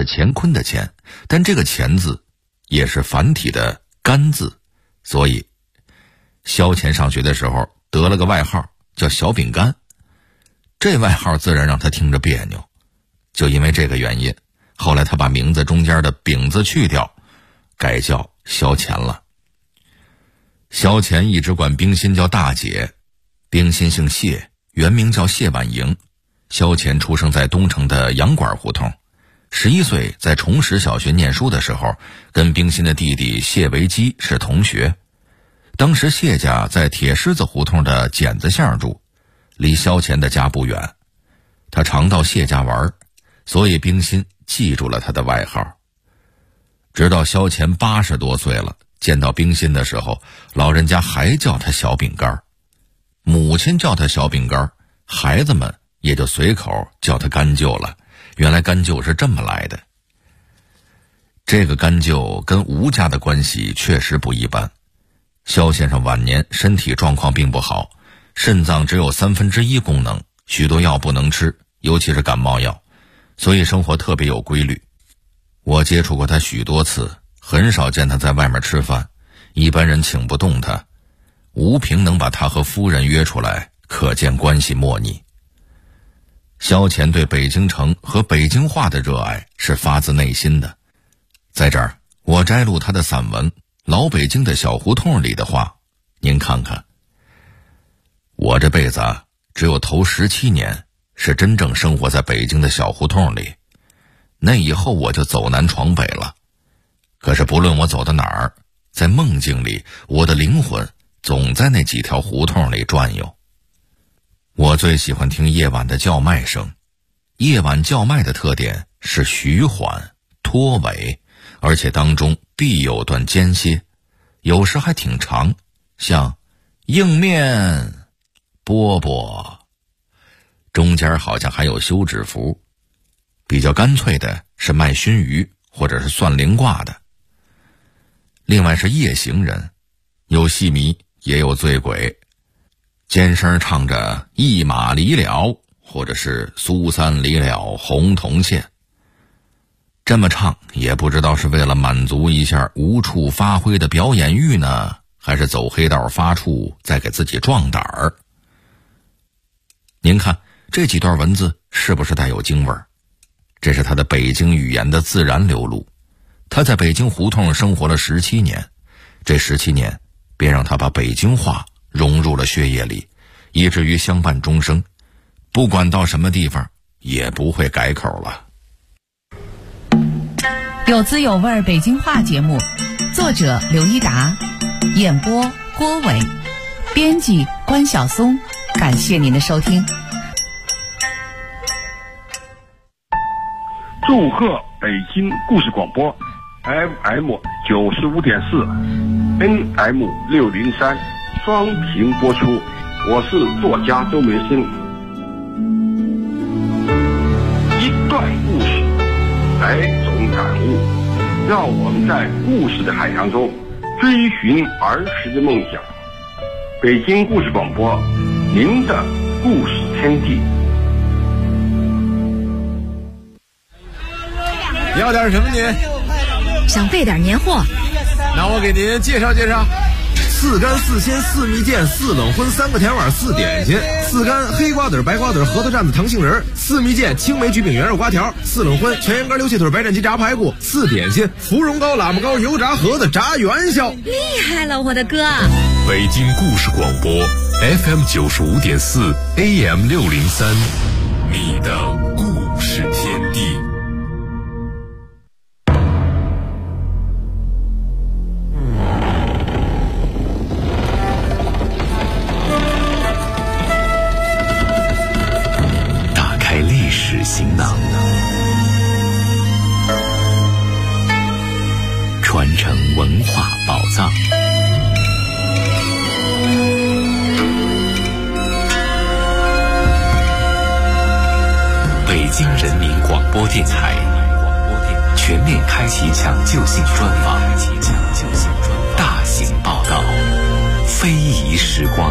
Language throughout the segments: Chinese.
乾坤的乾，但这个乾字也是繁体的干字，所以萧乾上学的时候得了个外号叫小饼干，这外号自然让他听着别扭。就因为这个原因，后来他把名字中间的饼字去掉，改叫萧乾了。萧乾一直管冰心叫大姐，冰心姓谢，原名叫谢婉莹。萧乾出生在东城的洋馆胡同，11岁在崇实小学念书的时候，跟冰心的弟弟谢维基是同学。当时谢家在铁狮子胡同的剪子巷住，离萧乾的家不远。他常到谢家玩，所以冰心记住了他的外号。直到萧乾80多岁了，见到冰心的时候，老人家还叫他小饼干，母亲叫他小饼干，孩子们也就随口叫他干舅了。原来干舅是这么来的。这个干舅跟吴家的关系确实不一般。萧先生晚年身体状况并不好，肾脏只有1/3功能，许多药不能吃，尤其是感冒药，所以生活特别有规律。我接触过他许多次，很少见他在外面吃饭，一般人请不动他。吴平能把他和夫人约出来，可见关系莫逆。萧乾对北京城和北京话的热爱是发自内心的。在这儿我摘录他的散文《老北京的小胡同》里的话，您看看。我这辈子只有头17年是真正生活在北京的小胡同里，那以后我就走南闯北了。可是不论我走到哪儿，在梦境里，我的灵魂总在那几条胡同里转悠。我最喜欢听夜晚的叫卖声，夜晚叫卖的特点是徐缓、拖尾，而且当中必有段间歇，有时还挺长，像硬面、饽饽，中间好像还有休止符。比较干脆的是卖熏鱼或者是算灵卦的。另外是夜行人，有戏迷也有醉鬼，尖声唱着一马离了，或者是苏三离了红铜线。这么唱也不知道是为了满足一下无处发挥的表演欲呢，还是走黑道发怵再给自己壮胆儿。您看这几段文字是不是带有京味儿？这是他的北京语言的自然流露。他在北京胡同生活了17年，这17年便让他把北京话融入了血液里，以至于相伴终生，不管到什么地方也不会改口了。 有滋有味北京话节目，作者刘一达，演播郭伟，编辑关晓松。感谢您的收听。 祝贺北京故事广播 FM 95.4 NM 603双屏播出，我是作家周梅生。一段故事，100种感悟，让我们在故事的海洋中追寻儿时的梦想。北京故事广播，您的故事天地。 要点什么您？ 想备点年货。 那我给您介绍介绍。4干4鲜4蜜饯4冷荤3个甜碗4点心，4干黑瓜子白瓜子核桃蘸子糖杏仁，4蜜饯青梅橘饼圆肉瓜条，4冷荤全羊肝溜蟹腿白斩鸡炸排骨，4点心芙蓉糕喇嘛糕油炸盒子炸元宵。 厉害了我的哥！ 北京故事广播 FM 95.4 AM 603，你的故事天地。行囊，传承文化宝藏。北京人民广播电台全面开启抢救性专访，大型报道，非遗时光。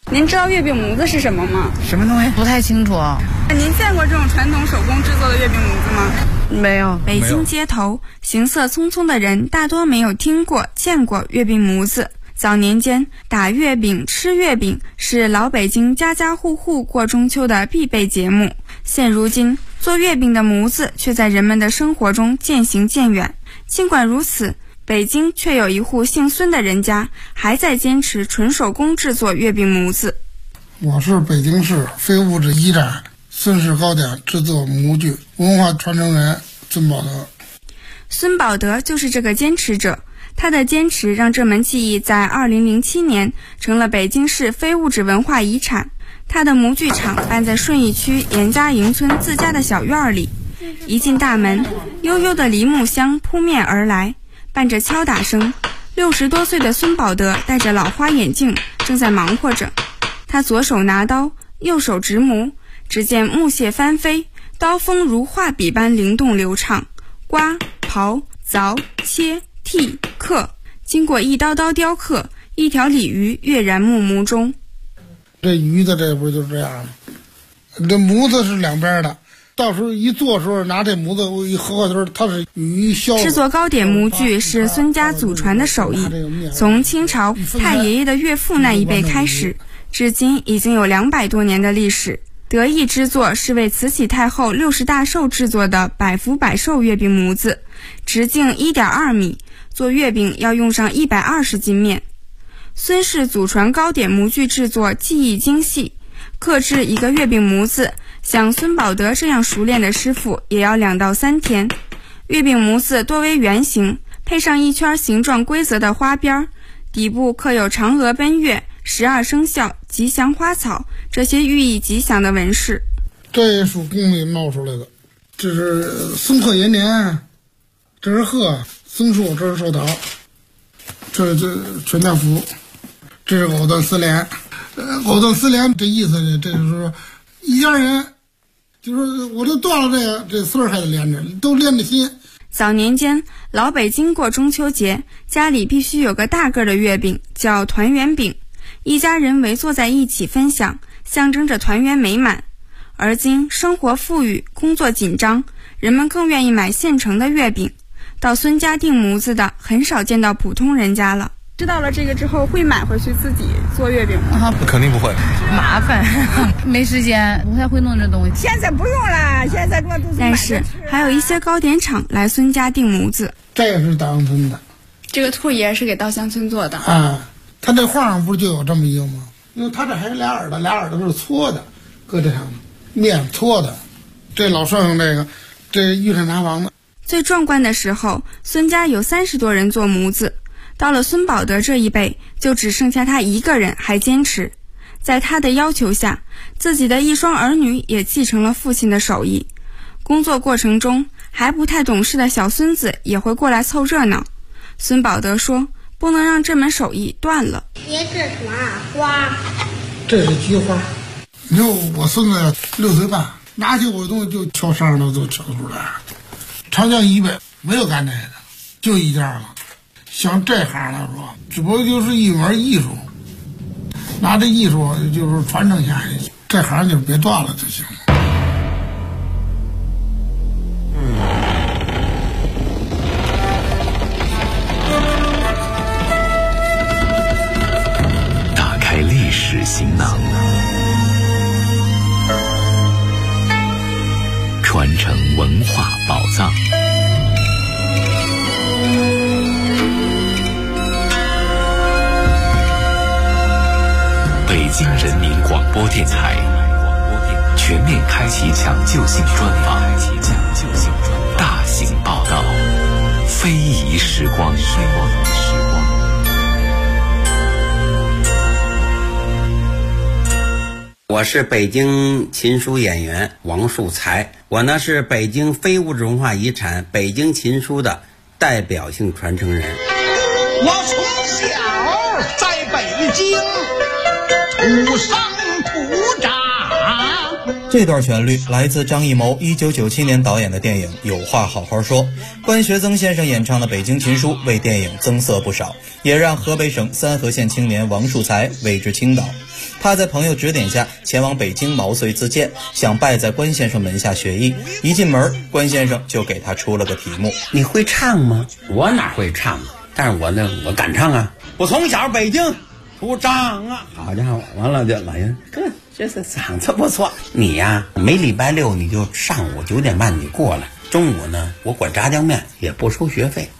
您知道月饼模子是什么吗？ 什么东西？不太清楚。 您见过这种传统手工制作的月饼模子吗？ 没有。 北京街头行色匆匆的人大多没有听过见过月饼模子。早年间，打月饼吃月饼是老北京家家户户过中秋的必备节目。现如今，做月饼的模子却在人们的生活中渐行渐远。尽管如此，北京却有一户姓孙的人家还在坚持纯手工制作月饼模子。 我是北京市非物质遗产孙氏糕点制作模具文化传承人孙宝德。 孙宝德就是这个坚持者，他的坚持让这门技艺在2007年成了北京市非物质文化遗产。他的模具厂办在顺义区严家营村自家的小院里，一进大门，悠悠的梨木香扑面而来，伴着敲打声，60多岁的孙宝德戴着老花眼镜，正在忙活着。他左手拿刀，右手执模，只见木屑翻飞，刀锋如画笔般灵动流畅，刮、刨、凿、切、剔、刻，经过一刀刀雕刻，一条鲤鱼跃然木模中。 这鱼的这不就这样吗？这模子是两边的，到时候一做的时候拿这模子一合的时候，它是鱼削。 制作糕点模具是孙家祖传的手艺，从清朝太爷爷的岳父那一辈开始，至今已经有200多年的历史。得意之作是为慈禧太后60大寿制作的百福百寿月饼模子，直径1.2米，做月饼要用上120斤面。孙氏祖传糕点模具制作技艺精细，刻制一个月饼模子，像孙宝德这样熟练的师傅也要2到3天。月饼模子多为圆形，配上一圈形状规则的花边，底部刻有嫦娥奔月、12生肖、吉祥花草这些寓意吉祥的纹饰。 这也属宫里冒出来的，这是松鹤延年，这是鹤，松树，这是寿桃，这全家福，这是藕断丝连。藕断丝连这意思呢，这就是说一家人，就是我这断了这丝儿还得连着，都连着心。 早年间，老北京过中秋节，家里必须有个大个的月饼，叫团圆饼，一家人围坐在一起分享，象征着团圆美满。而今生活富裕，工作紧张，人们更愿意买现成的月饼，到孙家订模子的很少见到普通人家了。知道了这个之后，会买回去自己做月饼吗？ 肯定不会， 麻烦，没时间，不太会弄这东西。 现在不用了，现在我都是。 但是还有一些糕点厂来孙家订模子。 这个是稻香村的， 这个兔爷是给稻香村做的啊。他这画上不就有这么一个吗？因为他这还有俩耳朵是搓的，搁这上面搓的。这老剩下这御膳茶房的。 最壮观的时候，孙家有30多人做模子。到了孙宝德这一辈，就只剩下他一个人还坚持。在他的要求下，自己的一双儿女也继承了父亲的手艺。工作过程中，还不太懂事的小孙子也会过来凑热闹。孙宝德说，不能让这门手艺断了。 这是什么花？ 这是菊花。你说我孙子6岁半，拿起我的东西就敲上头都敲出来。长江以北没有干这个的，就一家了。像这行来说，只不过就是一门艺术，拿这艺术就是传承下去，这行就别断了就行。 打开历史行囊，传承文化宝藏。北京人民广播电台全面开启抢救性专访，大型报道，非遗时光。 我是北京琴书演员王树才，我呢是北京非物质文化遗产北京琴书的代表性传承人。 我从小在北京土生土长， 这段旋律来自张艺谋1997年导演的电影《有话好好说》，关学增先生演唱的《北京琴书》为电影增色不少，也让河北省三河县青年王树才为之倾倒。他在朋友指点下前往北京毛遂自荐，想拜在关先生门下学艺。一进门，关先生就给他出了个题目： 你会唱吗？我哪会唱？但是我敢唱啊！我从小北京出长啊！好家伙，完了就老人这是嗓子不错。你呀，每礼拜六你就上午9点半你过来，中午呢我管炸酱面，也不收学费。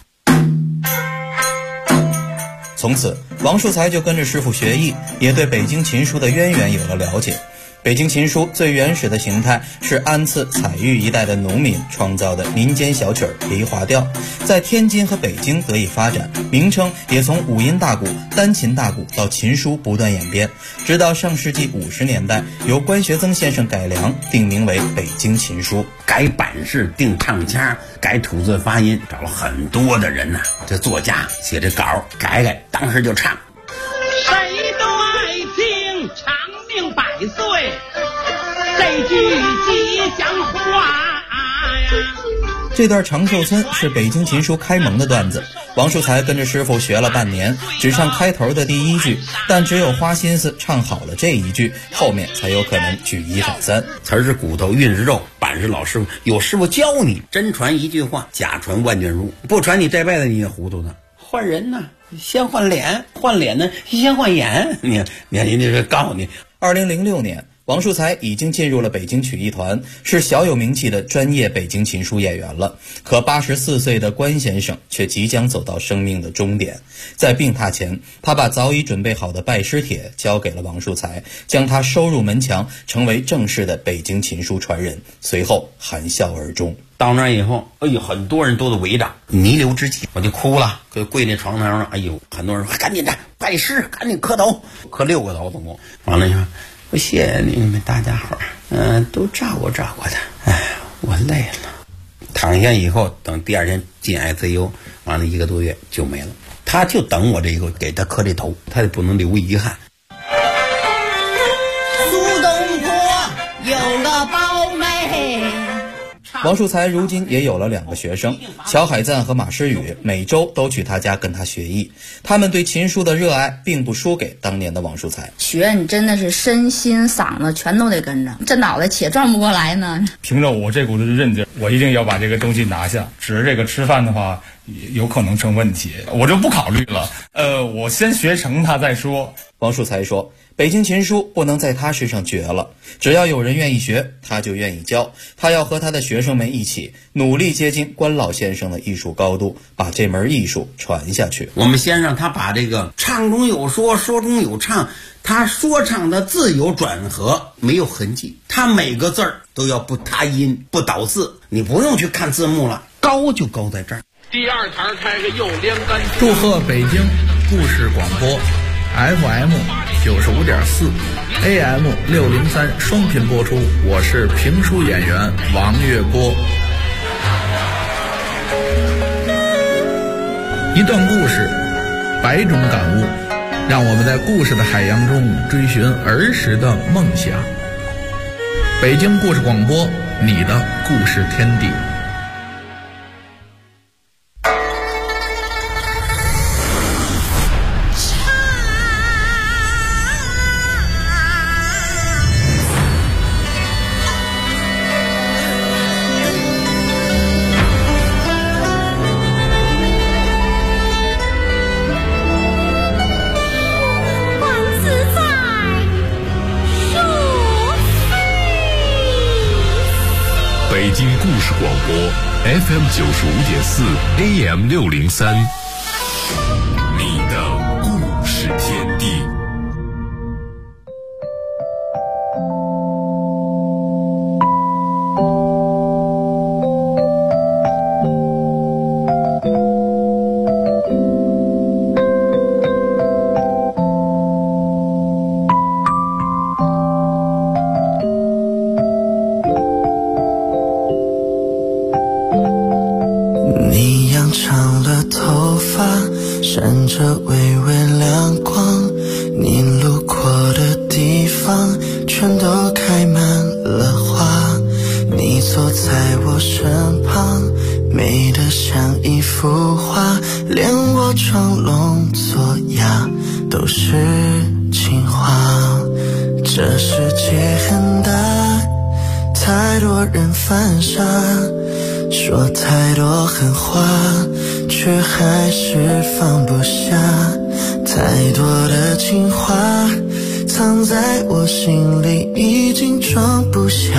从此，王树才就跟着师傅学艺，也对北京琴书的渊源有了了解。北京琴书最原始的形态是安次、采玉一带的农民创造的民间小曲梨花调，在天津和北京得以发展，名称也从五音大鼓、单琴大鼓到琴书不断演变，直到上世纪50年代由关学增先生改良，定名为北京琴书。 改版式、定唱腔、改吐字发音，找了很多的人呐，这作家写这稿改，当时就唱。 谁都爱听长命百岁，这句吉祥话呀。 这段长寿村是北京琴书开蒙的段子，王树才跟着师傅学了半年，只唱开头的第1句，但只有花心思唱好了这一句，后面才有可能举一反三。 词儿是骨头，韵是肉，板是老师傅，有师傅教你，真传一句话，假传万卷书，不传你这辈子你也糊涂呢。换人呢，先换脸，换脸呢先换眼。你人家是告诉你 ，2006年。王树才已经进入了北京曲艺团，是小有名气的专业北京琴书演员了。可84岁的关先生却即将走到生命的终点。在病榻前，他把早已准备好的拜师帖交给了王树才，将他收入门墙，成为正式的北京琴书传人。随后含笑而终。 到那以后，哎呦，很多人都围着，弥留之际，我就哭了，就跪那床头上。哎呦，很多人说赶紧的拜师，赶紧磕头，磕6个头总共。完了你说。我谢谢你们大家伙儿，都照顾的。哎，我累了。躺下以后，等第2天进 ICU， 完了1个多月就没了。他就等我这一个给他磕这头，他也不能留遗憾。 苏东坡有个胞妹。 王树才如今也有了2个学生，乔海赞和马诗雨，每周都去他家跟他学艺。他们对琴书的热爱并不输给当年的王树才。 学你真的是身心嗓子全都得跟着，这脑袋且转不过来呢。 凭着我这股子韧劲，我一定要把这个东西拿下。只是这个吃饭的话，有可能成问题，我就不考虑了。我先学成它再说。 王树才说，北京琴书不能在他身上绝了，只要有人愿意学，他就愿意教。他要和他的学生们一起努力接近关老先生的艺术高度，把这门艺术传下去。 我们先让他把这个唱中有说，说中有唱，他说唱的字有转合，没有痕迹，他每个字儿都要不塌音不倒字，你不用去看字幕了，高就高在这儿。 第2台开个右连杆。 祝贺北京故事广播 FM 95.4 AM 603双频播出，我是评书演员王月波。一段故事，100种感悟，让我们在故事的海洋中追寻儿时的梦想。北京故事广播，你的故事天地。 北京故事广播 FM 95.4 AM 603，你的故事天地。 你扬长的头发闪着微朵开满了花，你坐在我身旁，美得像一幅画，连我装聋作哑都是情话。这世界很大，太多人犯傻，说太多狠话，却还是放不下。太多的情话藏在我心里，已经装不下。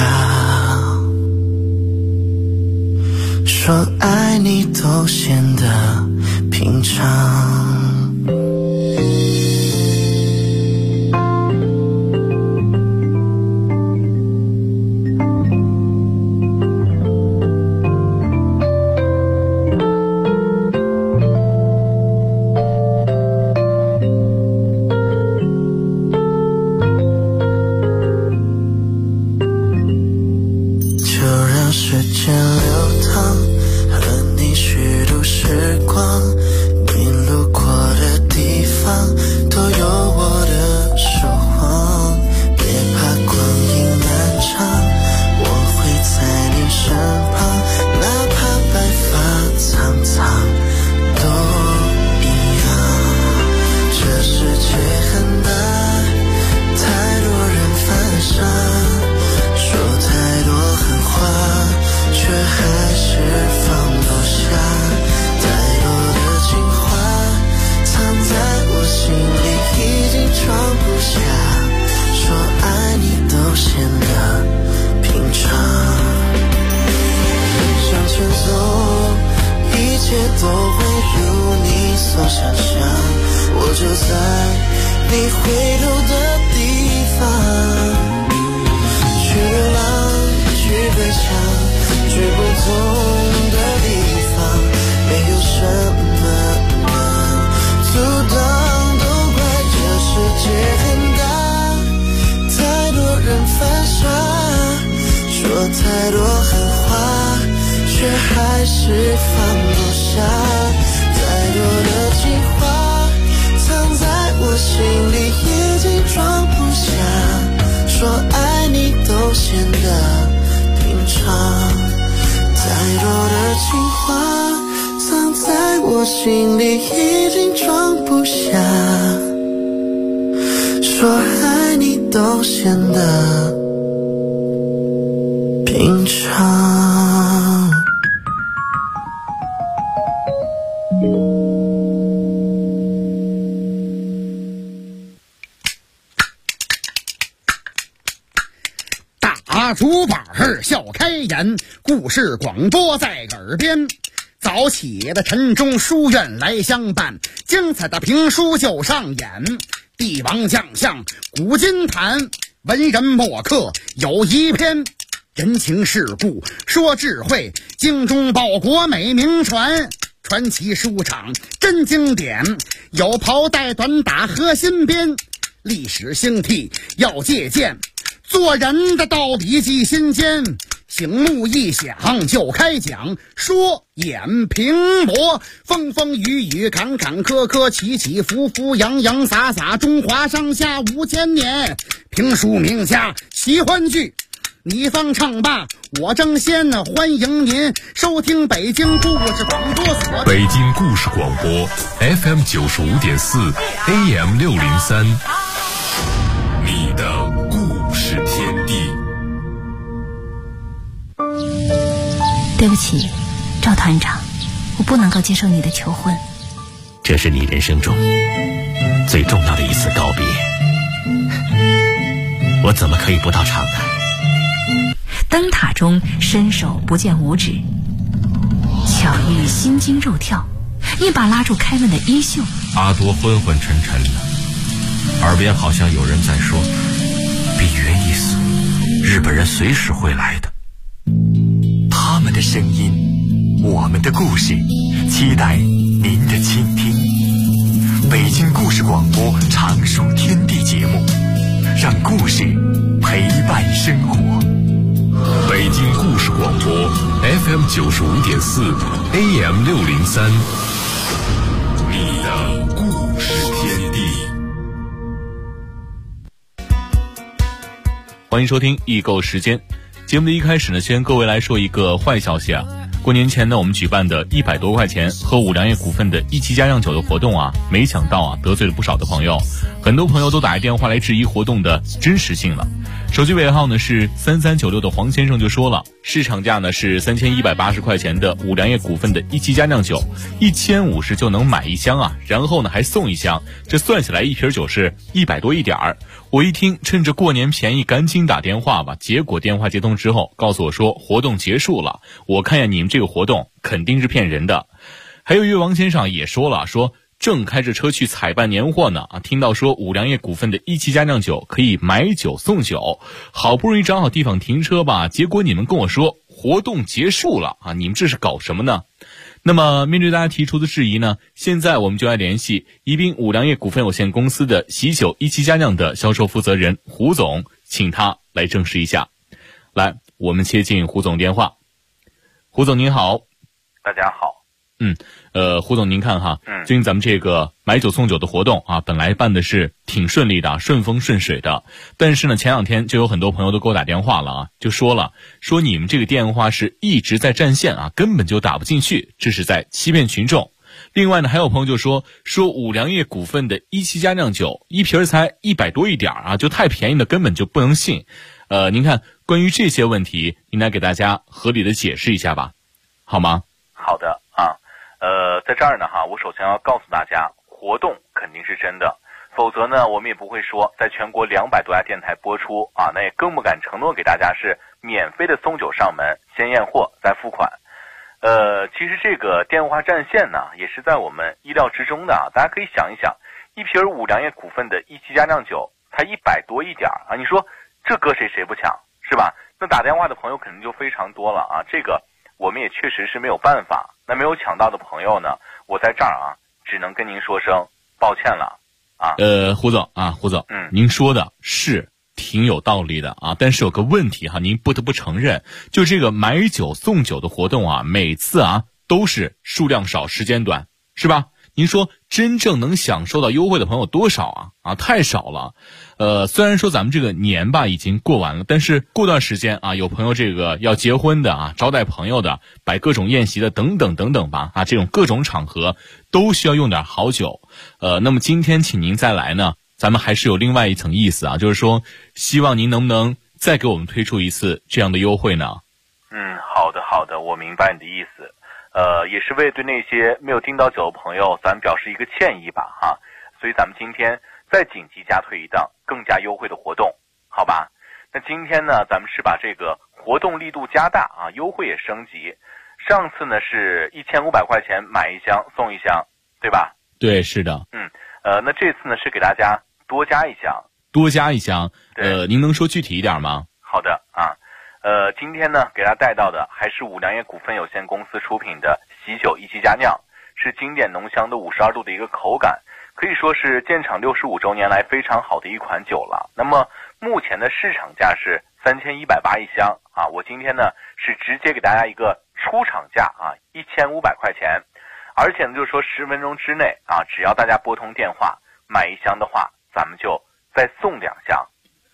说爱你都显得平常。太多狠话，却还是放不下。太多的情话藏在我心里，已经装不下。说爱你都显得平常。太多的情话藏在我心里，已经装不下。说爱你都显得平常。 大竹板笑开颜，故事广播在耳边。早起的晨钟书院来相伴，精彩的评书就上演。帝王将相古今谈，文人墨客有一篇。人情世故说智慧，精忠报国美名传。传奇书场真经典，有袍带短打和新编。历史兴替要借鉴，做人的道理记心间。醒目一响就开讲，说演评驳，风风雨雨坎坎坷坷，起起伏伏洋洋洒洒，中华上下5000年。评书名家喜欢剧，你方唱罢我争先，欢迎您收听北京故事广播所。 北京故事广播 FM 95.4 AM 603，你的故事天地。 对不起，赵团长，我不能够接受你的求婚。 这是你人生中最重要的一次告别，我怎么可以不到场呢？ 灯塔中伸手不见五指，巧遇心惊肉跳，一把拉住凯文的衣袖。 阿多昏昏沉沉的，耳边好像有人在说：比约一死，日本人随时会来的。 他们的声音，我们的故事，期待您的倾听。北京故事广播常数天地节目，让故事陪伴生活。 北京故事广播 FM 95.4 AM 603，你的故事天地。 欢迎收听易购时间。节目的一开始呢，先跟各位来说一个坏消息啊。过年前呢，我们举办的100多块钱喝五粮液股份的一期佳酿酒的活动啊，没想到啊得罪了不少的朋友，很多朋友都打电话来质疑活动的真实性了。手机尾号呢是3396的黄先生就说了，市场价呢是3180块钱的五粮液股份的一期佳酿酒，1050就能买一箱啊，然后呢还送一箱，这算下来一瓶酒是100多一点儿。我一听，趁着过年便宜赶紧打电话吧，结果电话接通之后告诉我说活动结束了，我看见你们这个活动肯定是骗人的。还有一位王先生也说了，说正开着车去采办年货呢啊，听到说五粮液股份的一期佳酿酒可以买酒送酒，好不容易找好地方停车吧，结果你们跟我说活动结束了啊，你们这是搞什么呢？那么面对大家提出的质疑呢，现在我们就来联系宜宾五粮液股份有限公司的喜酒一期佳酿的销售负责人胡总，请他来证实一下。来，我们接进胡总电话。胡总您好。 大家好。 胡总您看哈，最近咱们这个买酒送酒的活动啊，本来办的是挺顺利的，顺风顺水的，但是呢前两天就有很多朋友都给我打电话了啊，就说你们这个电话是一直在占线啊，根本就打不进去，这是在欺骗群众。另外呢还有朋友就说五粮液股份的一期佳酿酒一瓶才100多一点啊，就太便宜了，根本就不能信。您看关于这些问题，您来给大家合理的解释一下吧，好吗？ 好的啊。在这儿呢我首先要告诉大家，活动肯定是真的，否则呢我们也不会说在全国200多家电台播出啊，那也更不敢承诺给大家是免费的送酒上门，先验货再付款。其实这个电话占线呢也是在我们意料之中的啊，大家可以想一想，一瓶五粮液股份的一期佳酿酒才100多一点啊，你说这搁谁不抢是吧？那打电话的朋友肯定就非常多了啊，这个我们也确实是没有办法。那没有抢到的朋友呢，我在这儿只能跟您说声抱歉了啊。 胡总，您说的是挺有道理的啊，但是有个问题您不得不承认，就这个买酒送酒的活动每次都是数量少时间短，是吧？您说真正能享受到优惠的朋友多少啊？太少了。虽然说咱们这个年已经过完了，但是过段时间有朋友这个要结婚的招待朋友的，摆各种宴席的等等等等吧这种各种场合都需要用点好酒。那么今天请您再来呢，咱们还是有另外一层意思就是说希望您能不能再给我们推出一次这样的优惠呢？ 好的，我明白你的意思。也是为对那些没有订到酒的朋友咱们表示一个歉意吧所以咱们今天再紧急加推一档更加优惠的活动，好吧？那今天呢咱们是把这个活动力度加大优惠也升级。上次呢是1500块钱买一箱送一箱，对吧？ 对，是的。 那这次呢是给大家多加一箱。 您能说具体一点吗？ 好的今天呢给大家带到的还是五粮液股份有限公司出品的喜酒一期佳酿，是经典浓香的52度的一个口感，可以说是建厂65周年来非常好的一款酒了。那么目前的市场价是3180一箱我今天呢是直接给大家一个出厂价1500块钱，而且呢就是说10分钟之内只要大家拨通电话买一箱的话，咱们就再送2箱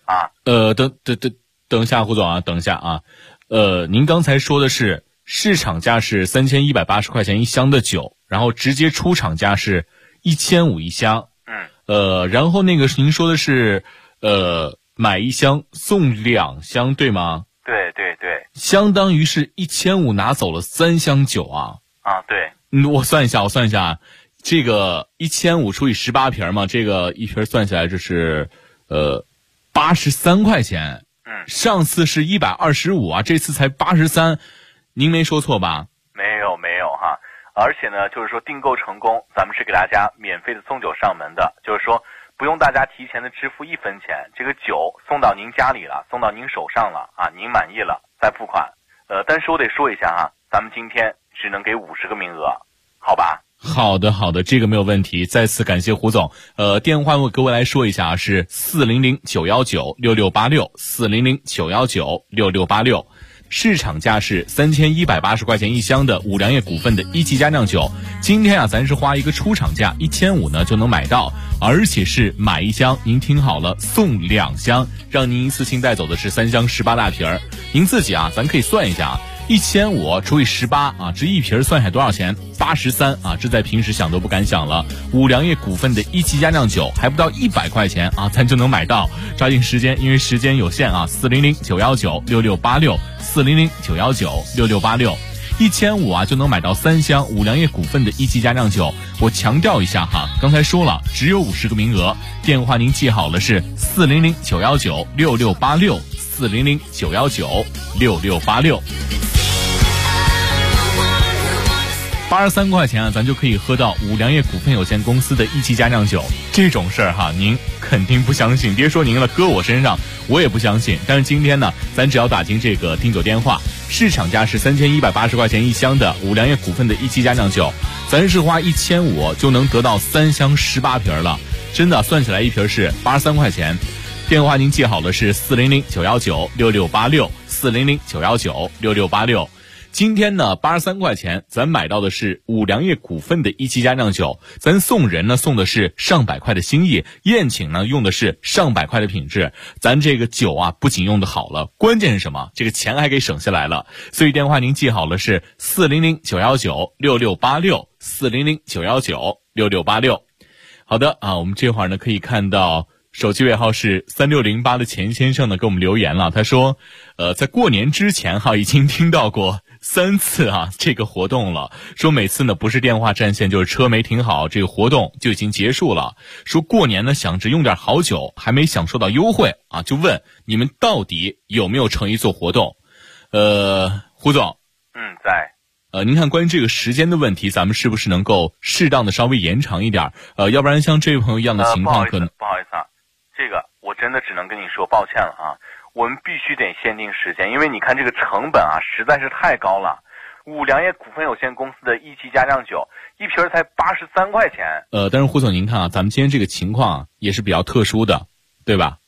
等一下，胡总等一下您刚才说的是市场价是3180块钱一箱的酒，然后直接出厂价是1500一箱。然后那个您说的是买一箱送2箱，对吗？ 对， 相当于是1500拿走了3箱酒对。 我算一下，这个1500除以18瓶嘛，这个一瓶算下来就是83块钱。上次是125这次才83，您没说错吧？ 没有而且呢就是说订购成功咱们是给大家免费的送酒上门的，就是说不用大家提前的支付1分钱，这个酒送到您家里了，送到您手上了您满意了再付款。但是我得说一下咱们今天只能给50个名额，好吧？ 好的，这个没有问题。再次感谢胡总。电话我各位来说一下是400-919-6686，400-919-6686。 市场价是3180块钱一箱的五粮液股份的一级佳酿酒。今天啊，咱是花一个出厂价1500呢就能买到，而且是买一箱，您听好了，送2箱，让您一次性带走的是3箱18大瓶儿。您自己啊，咱可以算一下啊，1500除以18啊，这一瓶算下来多少钱？83啊，这在平时想都不敢想了。五粮液股份的一级佳酿酒还不到100块钱啊，咱就能买到。抓紧时间，因为时间有限啊，400-919-6686，400-919-6686，1500啊就能买到3箱五粮液股份的一级佳酿酒。我强调一下哈，刚才说了，只有50个名额，电话您记好了是400-919-6686，400-919-6686。83块钱啊，咱就可以喝到五粮液股份有限公司的一级佳酿酒。这种事儿哈，您肯定不相信，别说您了，搁我身上我也不相信。但是今天呢，咱只要打进这个订酒电话，市场价是3180块钱一箱的五粮液股份的一级佳酿酒，咱是花1500就能得到3箱18瓶了，真的算起来一瓶是83块钱。电话您记好了是400-919-6686，400-919-6686。今天呢，83块钱，咱买到的是五粮液股份的一级佳酿酒，咱送人呢送的是上百块的心意，宴请呢用的是上百块的品质，咱这个酒啊不仅用的好了，关键是什么？这个钱还给省下来了。所以电话您记好了是400-919-6686，400-919-6686。好的啊，我们这会儿呢可以看到手机尾号是3608的钱先生呢给我们留言了，他说在过年之前哈已经听到过3次啊这个活动了，说每次呢不是电话占线就是车没停好，这个活动就已经结束了。说过年呢想着用点好酒，还没享受到优惠啊，就问你们到底有没有诚意做活动？胡总， 在。 您看关于这个时间的问题，咱们是不是能够适当的稍微延长一点？要不然像这位朋友一样的情况可能不好意思啊，这个我真的只能跟你说抱歉了啊。我们必须得限定时间，因为你看这个成本啊实在是太高了。五粮液股份有限公司的一级佳酿酒一瓶才83块钱。 但是胡总您看啊，咱们今天这个情况啊也是比较特殊的，对吧？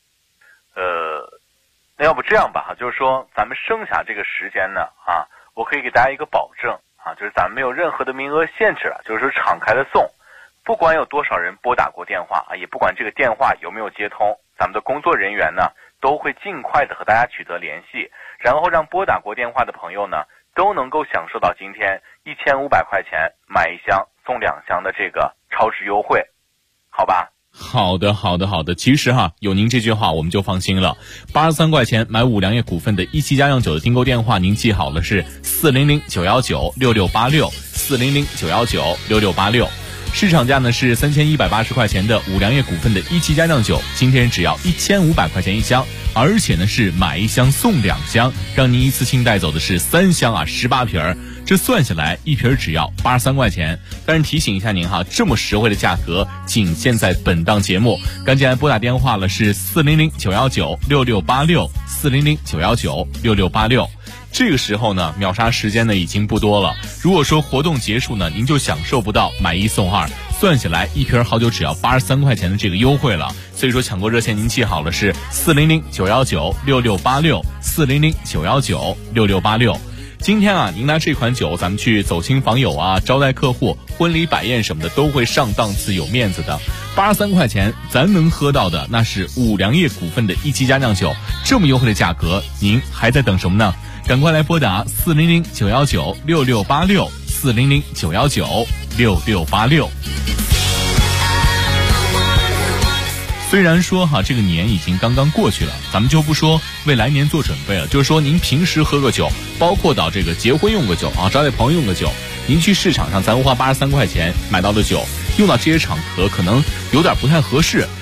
那要不这样吧，就是说咱们剩下这个时间呢啊，我可以给大家一个保证啊，就是咱们没有任何的名额限制了，就是说敞开的送，不管有多少人拨打过电话啊，也不管这个电话有没有接通，咱们的工作人员呢都会尽快的和大家取得联系，然后让拨打过电话的朋友呢都能够享受到今天1500块钱买1箱送2箱的这个超值优惠，好吧？ 好的。其实哈，有您这句话我们就放心了。83块钱买五粮液股份的一期佳酿酒的订购电话，您记好了是400-919-6686，400-919-6686。市场价呢是3180块钱的五粮液股份的一期佳酿酒，今天只要1500块钱一箱，而且呢是买1箱送2箱，让您一次性带走的是3箱啊18瓶儿。这算下来一瓶只要83块钱，但是提醒一下您哈，这么实惠的价格仅限在本档节目，赶紧来拨打电话了，是400-919-6686，400-919-6686。这个时候呢，秒杀时间呢已经不多了。如果说活动结束呢，您就享受不到买1送2，算起来一瓶好酒只要83块钱的这个优惠了。所以说抢购热线您记好了是400-919-6686，400-919-6686。今天啊，您拿这款酒，咱们去走亲访友啊，招待客户、婚礼摆宴什么的，都会上档次、有面子的。83块钱，咱能喝到的那是五粮液股份的一期佳酿酒，这么优惠的价格，您还在等什么呢？赶快来拨打400-919-6686，400-919-6686。虽然说哈，这个年已经刚刚过去了，咱们就不说为来年做准备了，就是说您平时喝个酒，包括到这个结婚用个酒啊，招待朋友用个酒，您去市场上咱花83块钱买到的酒，用到这些场合可能有点不太合适。